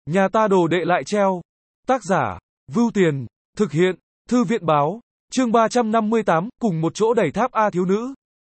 Nhà ta đồ đệ lại treo. Tác giả, Vưu Tiền, thực hiện, Thư viện báo, chương 358, cùng một chỗ đẩy tháp A thiếu nữ.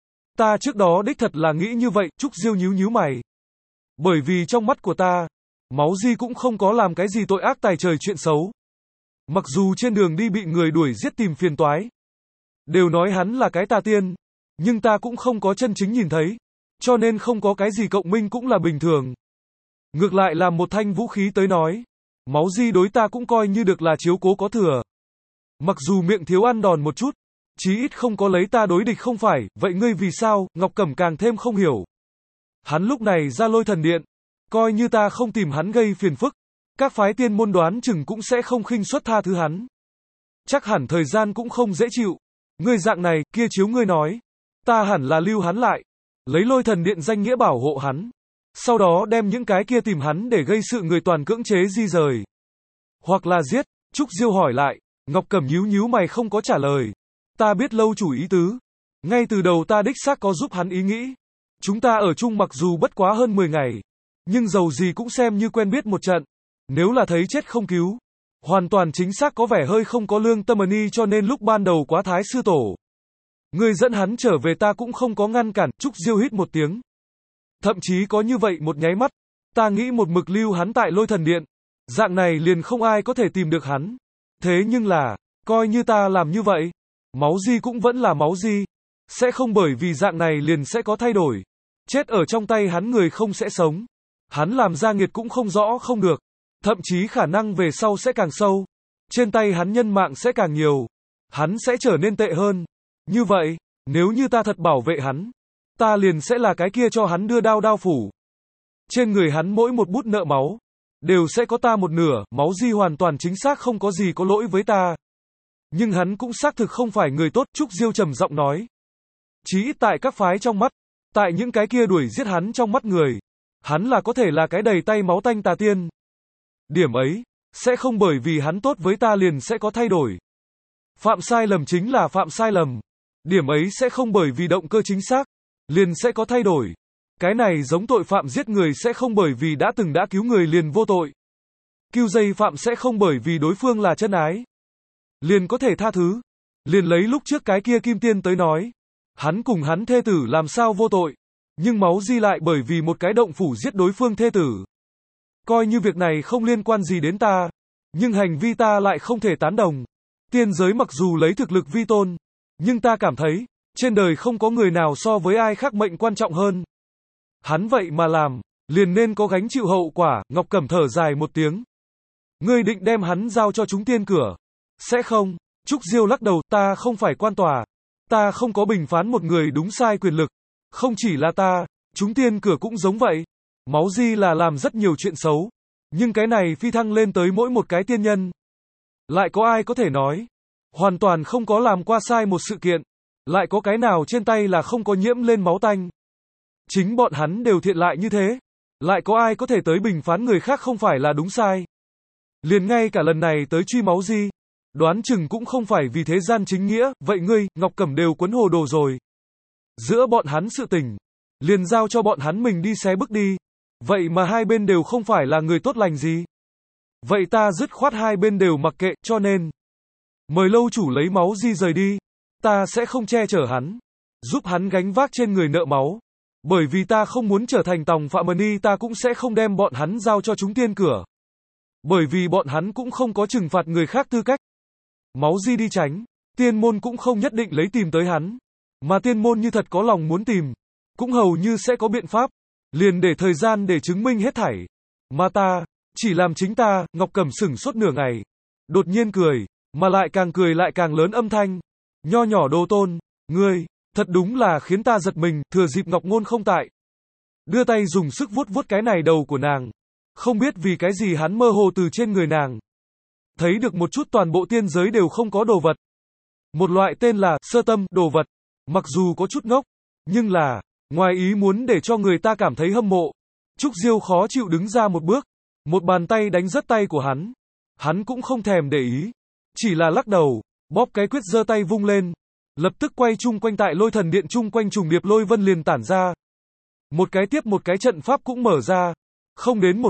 Ta trước đó đích thật là nghĩ như vậy, Trúc Diêu nhíu mày. Bởi vì trong mắt của ta, Máu Di cũng không có làm cái gì tội ác tày trời chuyện xấu. Mặc dù trên đường đi bị người đuổi giết tìm phiền toái, đều nói hắn là cái tà tiên, nhưng ta cũng không có chân chính nhìn thấy, cho nên không có cái gì cộng minh cũng là bình thường. Ngược lại làm một thanh vũ khí tới nói, Máu Di đối ta cũng coi như được là chiếu cố có thừa. Mặc dù miệng thiếu ăn đòn một chút, chí ít không có lấy ta đối địch không phải, vậy ngươi vì sao? Ngọc Cẩm càng thêm không hiểu. Hắn lúc này ra Lôi Thần Điện, coi như ta không tìm hắn gây phiền phức, các phái tiên môn đoán chừng cũng sẽ không khinh suất tha thứ hắn. Chắc hẳn thời gian cũng không dễ chịu. Ngươi dạng này, kia chiếu ngươi nói, ta hẳn là lưu hắn lại, lấy Lôi Thần Điện danh nghĩa bảo hộ hắn, sau đó đem những cái kia tìm hắn để gây sự người toàn cưỡng chế di rời. Hoặc là giết. Trúc Diêu hỏi lại. Ngọc Cẩm nhíu mày không có trả lời. Ta biết lâu chủ ý tứ. Ngay từ đầu ta đích xác có giúp hắn ý nghĩ. Chúng ta ở chung mặc dù bất quá hơn 10 ngày, nhưng dầu gì cũng xem như quen biết một trận. Nếu là thấy chết không cứu, hoàn toàn chính xác có vẻ hơi không có lương tâm ni, cho nên lúc ban đầu quá thái sư tổ. Ngươi dẫn hắn trở về ta cũng không có ngăn cản. Trúc Diêu hít một tiếng. Thậm chí có như vậy một nháy mắt, ta nghĩ một mực lưu hắn tại Lôi Thần Điện. Dạng này liền không ai có thể tìm được hắn. Thế nhưng là, coi như ta làm như vậy, Máu Di cũng vẫn là Máu Di. Sẽ không bởi vì dạng này liền sẽ có thay đổi. Chết ở trong tay hắn người không sẽ sống. Hắn làm ra nghiệt cũng không rõ không được. Thậm chí khả năng về sau sẽ càng sâu. Trên tay hắn nhân mạng sẽ càng nhiều. Hắn sẽ trở nên tệ hơn. Như vậy, nếu như ta thật bảo vệ hắn, ta liền sẽ là cái kia cho hắn đưa đao phủ. Trên người hắn mỗi một bút nợ máu, đều sẽ có ta một nửa. Máu Di hoàn toàn chính xác không có gì có lỗi với ta. Nhưng hắn cũng xác thực không phải người tốt. Trúc Diêu trầm giọng nói. Chí ít tại các phái trong mắt, tại những cái kia đuổi giết hắn trong mắt người, hắn là có thể là cái đầy tay máu tanh tà tiên. Điểm ấy, sẽ không bởi vì hắn tốt với ta liền sẽ có thay đổi. Phạm sai lầm chính là phạm sai lầm. Điểm ấy sẽ không bởi vì động cơ chính xác, liền sẽ có thay đổi. Cái này giống tội phạm giết người sẽ không bởi vì đã cứu người liền vô tội. Cưu dây phạm sẽ không bởi vì đối phương là chân ái, liền có thể tha thứ. Liền lấy lúc trước cái kia Kim Tiên tới nói, hắn cùng hắn thê tử làm sao vô tội, nhưng Máu Di lại bởi vì một cái động phủ giết đối phương thê tử. Coi như việc này không liên quan gì đến ta, nhưng hành vi ta lại không thể tán đồng. Tiên giới mặc dù lấy thực lực vi tôn, nhưng ta cảm thấy, trên đời không có người nào so với ai khác mệnh quan trọng hơn. Hắn vậy mà làm, liền nên có gánh chịu hậu quả. Ngọc Cẩm thở dài một tiếng. Ngươi định đem hắn giao cho chúng tiên cửa? Sẽ không. Trúc Diêu lắc đầu. Ta không phải quan tòa. Ta không có bình phán một người đúng sai quyền lực. Không chỉ là ta, chúng tiên cửa cũng giống vậy. Máu Di là làm rất nhiều chuyện xấu, nhưng cái này phi thăng lên tới mỗi một cái tiên nhân. Lại có ai có thể nói, hoàn toàn không có làm qua sai một sự kiện. Lại có cái nào trên tay là không có nhiễm lên máu tanh. Chính bọn hắn đều thiện lại như thế. Lại có ai có thể tới bình phán người khác không phải là đúng sai. Liền ngay cả lần này tới truy Máu Di, đoán chừng cũng không phải vì thế gian chính nghĩa. Vậy ngươi, Ngọc Cẩm đều quấn hồ đồ rồi. Giữa bọn hắn sự tình, liền giao cho bọn hắn mình đi xé bước đi. Vậy mà hai bên đều không phải là người tốt lành gì. Vậy ta dứt khoát hai bên đều mặc kệ, cho nên mời lâu chủ lấy Máu Di rời đi. Ta sẽ không che chở hắn, giúp hắn gánh vác trên người nợ máu. Bởi vì ta không muốn trở thành tòng phạm ni, ta cũng sẽ không đem bọn hắn giao cho chúng tiên cửa. Bởi vì bọn hắn cũng không có trừng phạt người khác tư cách. Máu Di đi tránh, tiên môn cũng không nhất định lấy tìm tới hắn. Mà tiên môn như thật có lòng muốn tìm, cũng hầu như sẽ có biện pháp. Liền để thời gian để chứng minh hết thảy. Mà ta, chỉ làm chính ta. Ngọc Cẩm sửng sốt nửa ngày. Đột nhiên cười, mà lại càng lớn âm thanh. Nho nhỏ đồ tôn, ngươi, thật đúng là khiến ta giật mình. Thừa dịp Ngọc Ngôn không tại, đưa tay dùng sức vuốt cái này đầu của nàng. Không biết vì cái gì hắn mơ hồ từ trên người nàng thấy được một chút toàn bộ tiên giới đều không có đồ vật. Một loại tên là sơ tâm đồ vật. Mặc dù có chút ngốc, nhưng là ngoài ý muốn để cho người ta cảm thấy hâm mộ. Trúc Diêu khó chịu đứng ra một bước, một bàn tay đánh rớt tay của hắn. Hắn cũng không thèm để ý, chỉ là lắc đầu, bóp cái quyết giơ tay vung lên, lập tức quay chung quanh tại Lôi Thần Điện chung quanh trùng điệp lôi vân liền tản ra. Một cái tiếp một cái trận pháp cũng mở ra. Không đến một khắc,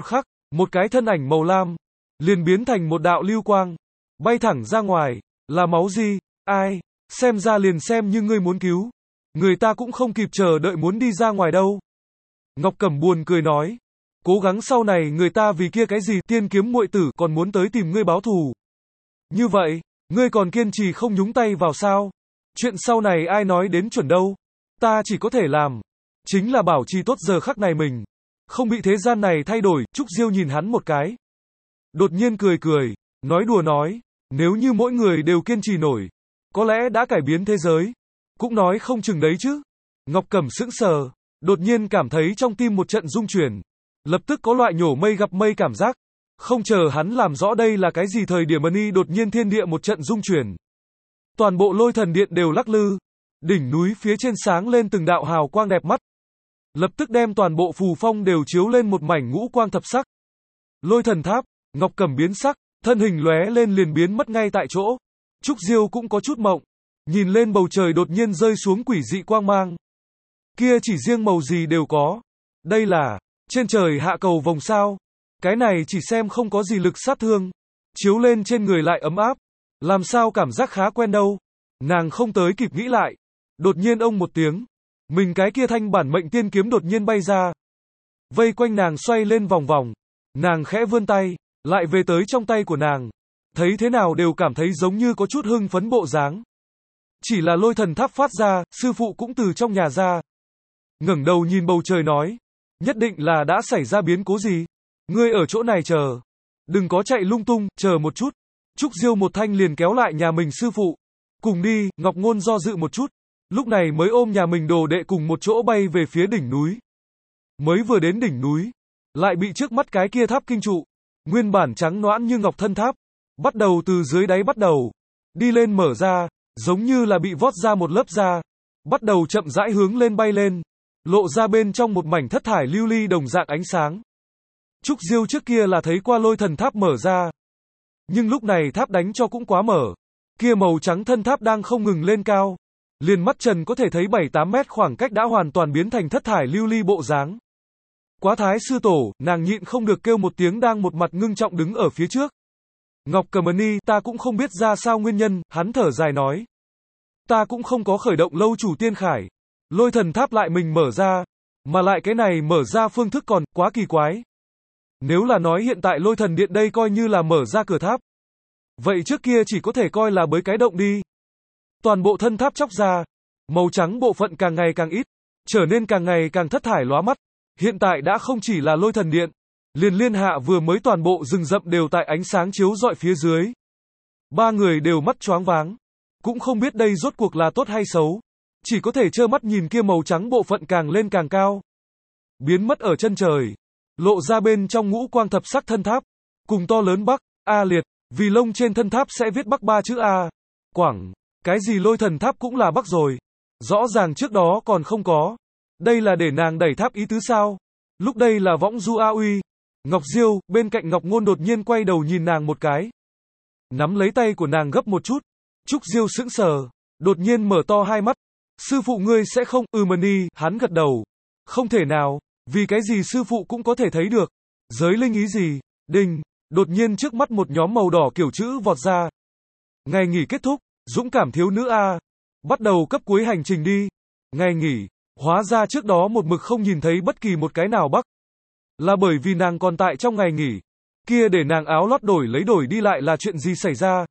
một cái thân ảnh màu lam, liền biến thành một đạo lưu quang, bay thẳng ra ngoài, là máu gì, ai, xem ra liền xem như ngươi muốn cứu, người ta cũng không kịp chờ đợi muốn đi ra ngoài đâu. Ngọc Cẩm buồn cười nói, cố gắng sau này người ta vì kia cái gì tiên kiếm muội tử còn muốn tới tìm ngươi báo thù. Như vậy, ngươi còn kiên trì không nhúng tay vào sao? Chuyện sau này ai nói đến chuẩn đâu, ta chỉ có thể làm, chính là bảo trì tốt giờ khắc này mình, không bị thế gian này thay đổi. Trúc Diêu nhìn hắn một cái, đột nhiên cười cười, nói đùa nói, nếu như mỗi người đều kiên trì nổi, có lẽ đã cải biến thế giới, cũng nói không chừng đấy chứ. Ngọc Cẩm sững sờ, đột nhiên cảm thấy trong tim một trận rung chuyển, lập tức có loại nhổ mây gặp mây cảm giác. Không chờ hắn làm rõ đây là cái gì thời điểm ni đột nhiên thiên địa một trận rung chuyển. Toàn bộ Lôi Thần Điện đều lắc lư, đỉnh núi phía trên sáng lên từng đạo hào quang đẹp mắt, lập tức đem toàn bộ phù phong đều chiếu lên một mảnh ngũ quang thập sắc. Lôi Thần Tháp, Ngọc Cẩm biến sắc, thân hình lóe lên liền biến mất ngay tại chỗ. Trúc Diêu cũng có chút mộng, nhìn lên bầu trời đột nhiên rơi xuống quỷ dị quang mang. Kia chỉ riêng màu gì đều có. Đây là trên trời hạ cầu vồng sao? Cái này chỉ xem không có gì lực sát thương, chiếu lên trên người lại ấm áp, làm sao cảm giác khá quen đâu. Nàng không tới kịp nghĩ lại, đột nhiên ông một tiếng, mình cái kia thanh bản mệnh tiên kiếm đột nhiên bay ra, vây quanh nàng xoay lên vòng vòng. Nàng khẽ vươn tay, lại về tới trong tay của nàng, thấy thế nào đều cảm thấy giống như có chút hưng phấn bộ dáng. Chỉ là Lôi Thần Tháp phát ra, sư phụ cũng từ trong nhà ra, ngẩng đầu nhìn bầu trời nói, nhất định là đã xảy ra biến cố gì. Ngươi ở chỗ này chờ, đừng có chạy lung tung, chờ một chút. Trúc Diêu một thanh liền kéo lại nhà mình sư phụ, cùng đi. Ngọc Ngôn do dự một chút, lúc này mới ôm nhà mình đồ đệ cùng một chỗ bay về phía đỉnh núi. Mới vừa đến đỉnh núi, lại bị trước mắt cái kia tháp kinh trụ, nguyên bản trắng nõn như ngọc thân tháp, bắt đầu từ dưới đáy bắt đầu, đi lên mở ra, giống như là bị vót ra một lớp da, bắt đầu chậm rãi hướng lên bay lên, lộ ra bên trong một mảnh thất thải lưu ly đồng dạng ánh sáng. Trúc Diêu trước kia là thấy qua Lôi Thần Tháp mở ra, nhưng lúc này tháp đánh cho cũng quá mở, kia màu trắng thân tháp đang không ngừng lên cao, liền mắt trần có thể thấy 7-8 mét khoảng cách đã hoàn toàn biến thành thất thải lưu ly bộ dáng. Quá thái sư tổ, nàng nhịn không được kêu một tiếng đang một mặt ngưng trọng đứng ở phía trước. Ngọc Cẩm Ni, ta cũng không biết ra sao nguyên nhân, hắn thở dài nói. Ta cũng không có khởi động lâu chủ tiên khải, Lôi Thần Tháp lại mình mở ra, mà lại cái này mở ra phương thức còn quá kỳ quái. Nếu là nói hiện tại Lôi Thần Điện đây coi như là mở ra cửa tháp, vậy trước kia chỉ có thể coi là bới cái động đi. Toàn bộ thân tháp chóc ra, màu trắng bộ phận càng ngày càng ít, trở nên càng ngày càng thất thải lóa mắt. Hiện tại đã không chỉ là Lôi Thần Điện, liền liên hạ vừa mới toàn bộ rừng rậm đều tại ánh sáng chiếu rọi phía dưới. Ba người đều mắt choáng váng, cũng không biết đây rốt cuộc là tốt hay xấu, chỉ có thể trơ mắt nhìn kia màu trắng bộ phận càng lên càng cao, biến mất ở chân trời, lộ ra bên trong ngũ quang thập sắc thân tháp, cùng to lớn Bắc, A Liệt, vì lông trên thân tháp sẽ viết Bắc 3 chữ A, Quảng, cái gì Lôi Thần Tháp cũng là Bắc rồi, rõ ràng trước đó còn không có, đây là để nàng đẩy tháp ý tứ sao, lúc đây là võng du A Uy. Ngọc Diêu, bên cạnh Ngọc Ngôn đột nhiên quay đầu nhìn nàng một cái, nắm lấy tay của nàng gấp một chút. Trúc Diêu sững sờ, đột nhiên mở to hai mắt, sư phụ ngươi sẽ không, Ni, hắn gật đầu, không thể nào, vì cái gì sư phụ cũng có thể thấy được, giới linh ý gì, đinh, đột nhiên trước mắt một nhóm màu đỏ kiểu chữ vọt ra. Ngày nghỉ kết thúc, dũng cảm thiếu nữ A, bắt đầu cấp cuối hành trình đi. Ngày nghỉ, hóa ra trước đó một mực không nhìn thấy bất kỳ một cái nào Bắc, là bởi vì nàng còn tại trong ngày nghỉ, kia để nàng áo lót đổi đi lại là chuyện gì xảy ra.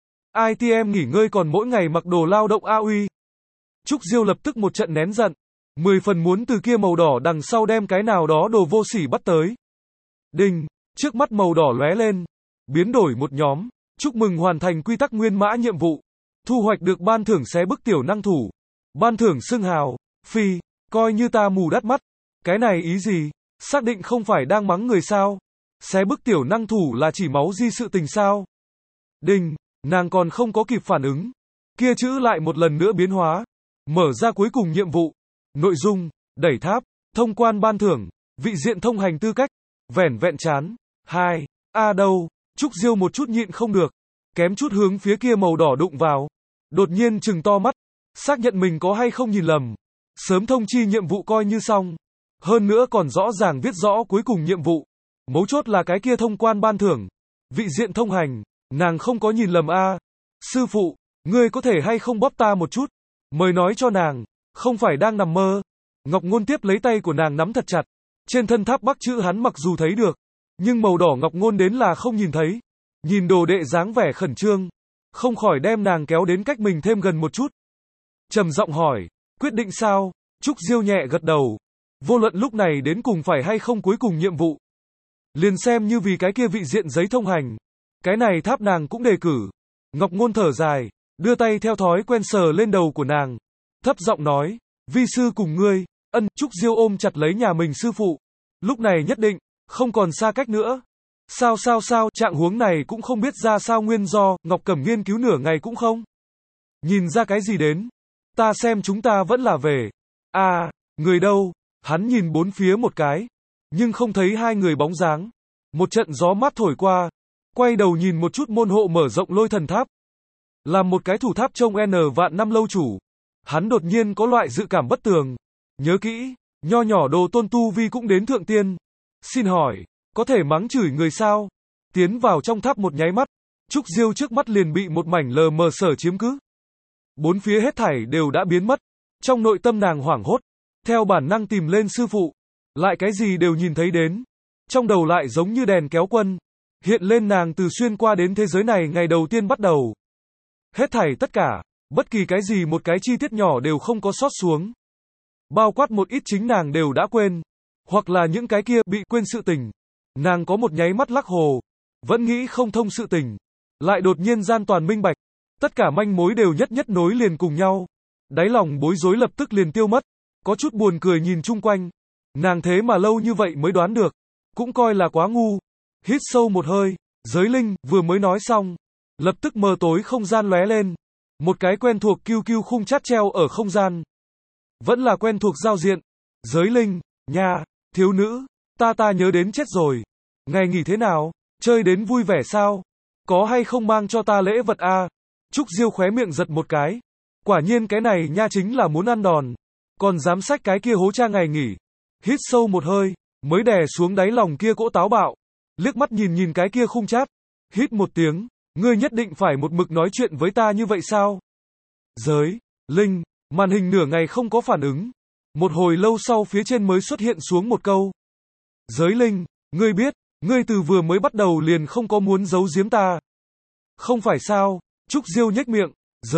ITM nghỉ ngơi còn mỗi ngày mặc đồ lao động A Uy. Trúc Diêu lập tức một trận nén giận, 10 phần muốn từ kia màu đỏ đằng sau đem cái nào đó đồ vô sỉ bắt tới. Đinh, trước mắt màu đỏ lóe lên, biến đổi một nhóm, chúc mừng hoàn thành quy tắc nguyên mã nhiệm vụ, thu hoạch được ban thưởng xé bức tiểu năng thủ, ban thưởng xưng hào, phi, coi như ta mù đắt mắt, cái này ý gì, xác định không phải đang mắng người sao, xé bức tiểu năng thủ là chỉ máu di sự tình sao. Đinh, nàng còn không có kịp phản ứng, kia chữ lại một lần nữa biến hóa, mở ra cuối cùng nhiệm vụ, nội dung, đẩy tháp, thông quan ban thưởng, vị diện thông hành tư cách, vẻn vẹn chán, 2, đâu, Trúc Diêu một chút nhịn không được, kém chút hướng phía kia màu đỏ đụng vào, đột nhiên trừng to mắt, xác nhận mình có hay không nhìn lầm, sớm thông chi nhiệm vụ coi như xong, hơn nữa còn rõ ràng viết rõ cuối cùng nhiệm vụ, Mấu chốt là cái kia thông quan ban thưởng. Vị diện thông hành, nàng không có nhìn lầm a. Sư phụ, ngươi có thể hay không bóp ta một chút? Mời nói cho nàng, không phải đang nằm mơ. Ngọc Ngôn tiếp lấy tay của nàng nắm thật chặt. Trên thân tháp Bắc chữ hắn mặc dù thấy được, nhưng màu đỏ Ngọc Ngôn đến là không nhìn thấy. Nhìn đồ đệ dáng vẻ khẩn trương, không khỏi đem nàng kéo đến cách mình thêm gần một chút. Trầm giọng hỏi, quyết định sao? Trúc Diêu nhẹ gật đầu. Vô luận lúc này đến cùng phải hay không cuối cùng nhiệm vụ. Liền xem như vì cái kia vị diện giấy thông hành. Cái này tháp nàng cũng đề cử. Ngọc Ngôn thở dài, đưa tay theo thói quen sờ lên đầu của nàng. Thấp giọng nói, vi sư cùng ngươi. Ân. Trúc Diêu ôm chặt lấy nhà mình sư phụ. Lúc này nhất định, không còn xa cách nữa. Sao, trạng huống này cũng không biết ra sao nguyên do, Ngọc Cẩm nghiên cứu nửa ngày cũng không nhìn ra cái gì đến. Ta xem chúng ta vẫn là về. À, người đâu? Hắn nhìn bốn phía một cái, nhưng không thấy hai người bóng dáng. Một trận gió mát thổi qua, quay đầu nhìn một chút môn hộ mở rộng Lôi Thần Tháp. Làm một cái thủ tháp trông N vạn năm lâu chủ, hắn đột nhiên có loại dự cảm bất tường. Nhớ kỹ, nho nhỏ đồ tôn tu vi cũng đến thượng tiên. Xin hỏi, có thể mắng chửi người sao? Tiến vào trong tháp một nháy mắt, Trúc Diêu trước mắt liền bị một mảnh lờ mờ sở chiếm cứ. Bốn phía hết thảy đều đã biến mất. Trong nội tâm nàng hoảng hốt, theo bản năng tìm lên sư phụ, lại cái gì đều nhìn thấy đến. Trong đầu lại giống như đèn kéo quân, hiện lên nàng từ xuyên qua đến thế giới này ngày đầu tiên bắt đầu. Hết thảy tất cả, bất kỳ cái gì một cái chi tiết nhỏ đều không có sót xuống. Bao quát một ít chính nàng đều đã quên, hoặc là những cái kia bị quên sự tình. Nàng có một nháy mắt lắc hồ, vẫn nghĩ không thông sự tình, lại đột nhiên gian toàn minh bạch, tất cả manh mối đều nhất nối liền cùng nhau. Đáy lòng bối rối lập tức liền tiêu mất, có chút buồn cười nhìn chung quanh. Nàng thế mà lâu như vậy mới đoán được, cũng coi là quá ngu. Hít sâu một hơi, giới linh vừa mới nói xong, lập tức mờ tối không gian lóe lên, một cái quen thuộc QQ khung chat treo ở không gian. Vẫn là quen thuộc giao diện. Giới linh, nha, thiếu nữ, ta nhớ đến chết rồi. Ngày nghỉ thế nào? Chơi đến vui vẻ sao? Có hay không mang cho ta lễ vật a? Trúc Diêu khóe miệng giật một cái. Quả nhiên cái này nha chính là muốn ăn đòn. Còn dám xách cái kia hố cha ngày nghỉ. Hít sâu một hơi, mới đè xuống đáy lòng kia cỗ táo bạo. Liếc mắt nhìn cái kia khung chat. Hít một tiếng, ngươi nhất định phải một mực nói chuyện với ta như vậy sao? Giới linh, màn hình nửa ngày không có phản ứng. Một hồi lâu sau phía trên mới xuất hiện xuống một câu. Giới linh, ngươi biết, ngươi từ vừa mới bắt đầu liền không có muốn giấu giếm ta. Không phải sao? Trúc Diêu nhếch miệng.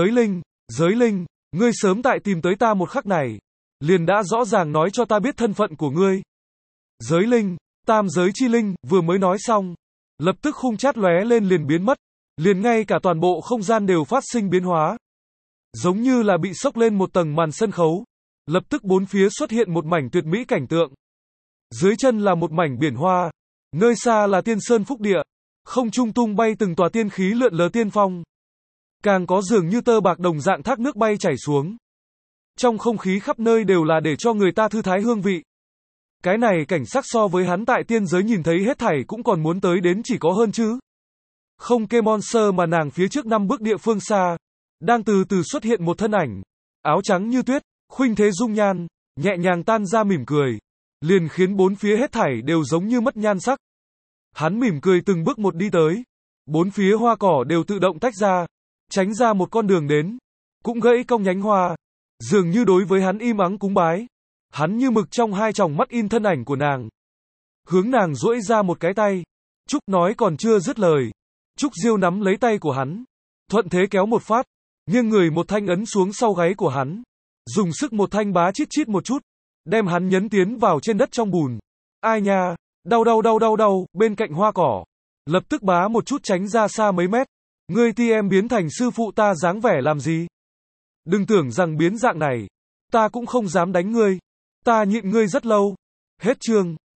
Giới linh, ngươi sớm tại tìm tới ta một khắc này, liền đã rõ ràng nói cho ta biết thân phận của ngươi. Giới linh, tam giới chi linh, vừa mới nói xong, lập tức khung chat lóe lên liền biến mất, liền ngay cả toàn bộ không gian đều phát sinh biến hóa. Giống như là bị xốc lên một tầng màn sân khấu, lập tức bốn phía xuất hiện một mảnh tuyệt mỹ cảnh tượng. Dưới chân là một mảnh biển hoa, nơi xa là tiên sơn phúc địa, không trung tung bay từng tòa tiên khí lượn lờ tiên phong. Càng có dường như tơ bạc đồng dạng thác nước bay chảy xuống. Trong không khí khắp nơi đều là để cho người ta thư thái hương vị. Cái này cảnh sắc so với hắn tại tiên giới nhìn thấy hết thảy cũng còn muốn tới đến chỉ có hơn chứ. Không kê monster mà nàng phía trước 5 bước địa phương xa, đang từ từ xuất hiện một thân ảnh, áo trắng như tuyết, khuynh thế dung nhan, nhẹ nhàng tan ra mỉm cười, liền khiến bốn phía hết thảy đều giống như mất nhan sắc. Hắn mỉm cười từng bước một đi tới, bốn phía hoa cỏ đều tự động tách ra, tránh ra một con đường đến, cũng gãy cong nhánh hoa, dường như đối với hắn im ắng cúng bái. Hắn như mực trong hai tròng mắt in thân ảnh của nàng, hướng nàng duỗi ra một cái tay. Trúc nói còn chưa dứt lời, Trúc Diêu nắm lấy tay của hắn, thuận thế kéo một phát, nghiêng người một thanh ấn xuống sau gáy của hắn, dùng sức một thanh bá chít chít một chút, đem hắn nhấn tiến vào trên đất trong bùn. Ai nha, đau, bên cạnh hoa cỏ, lập tức bá một chút tránh ra xa mấy mét. Ngươi ti em biến thành sư phụ ta dáng vẻ làm gì? Đừng tưởng rằng biến dạng này, ta cũng không dám đánh ngươi. Ta nhịn ngươi rất lâu. Hết chương.